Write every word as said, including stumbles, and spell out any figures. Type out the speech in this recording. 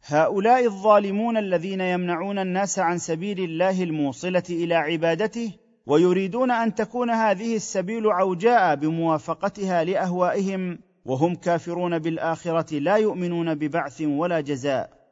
هؤلاء الظالمون الذين يمنعون الناس عن سبيل الله الموصله الى عبادته، ويريدون ان تكون هذه السبيل عوجاء بموافقتها لاهوائهم، وهم كافرون بالاخره لا يؤمنون ببعث ولا جزاء.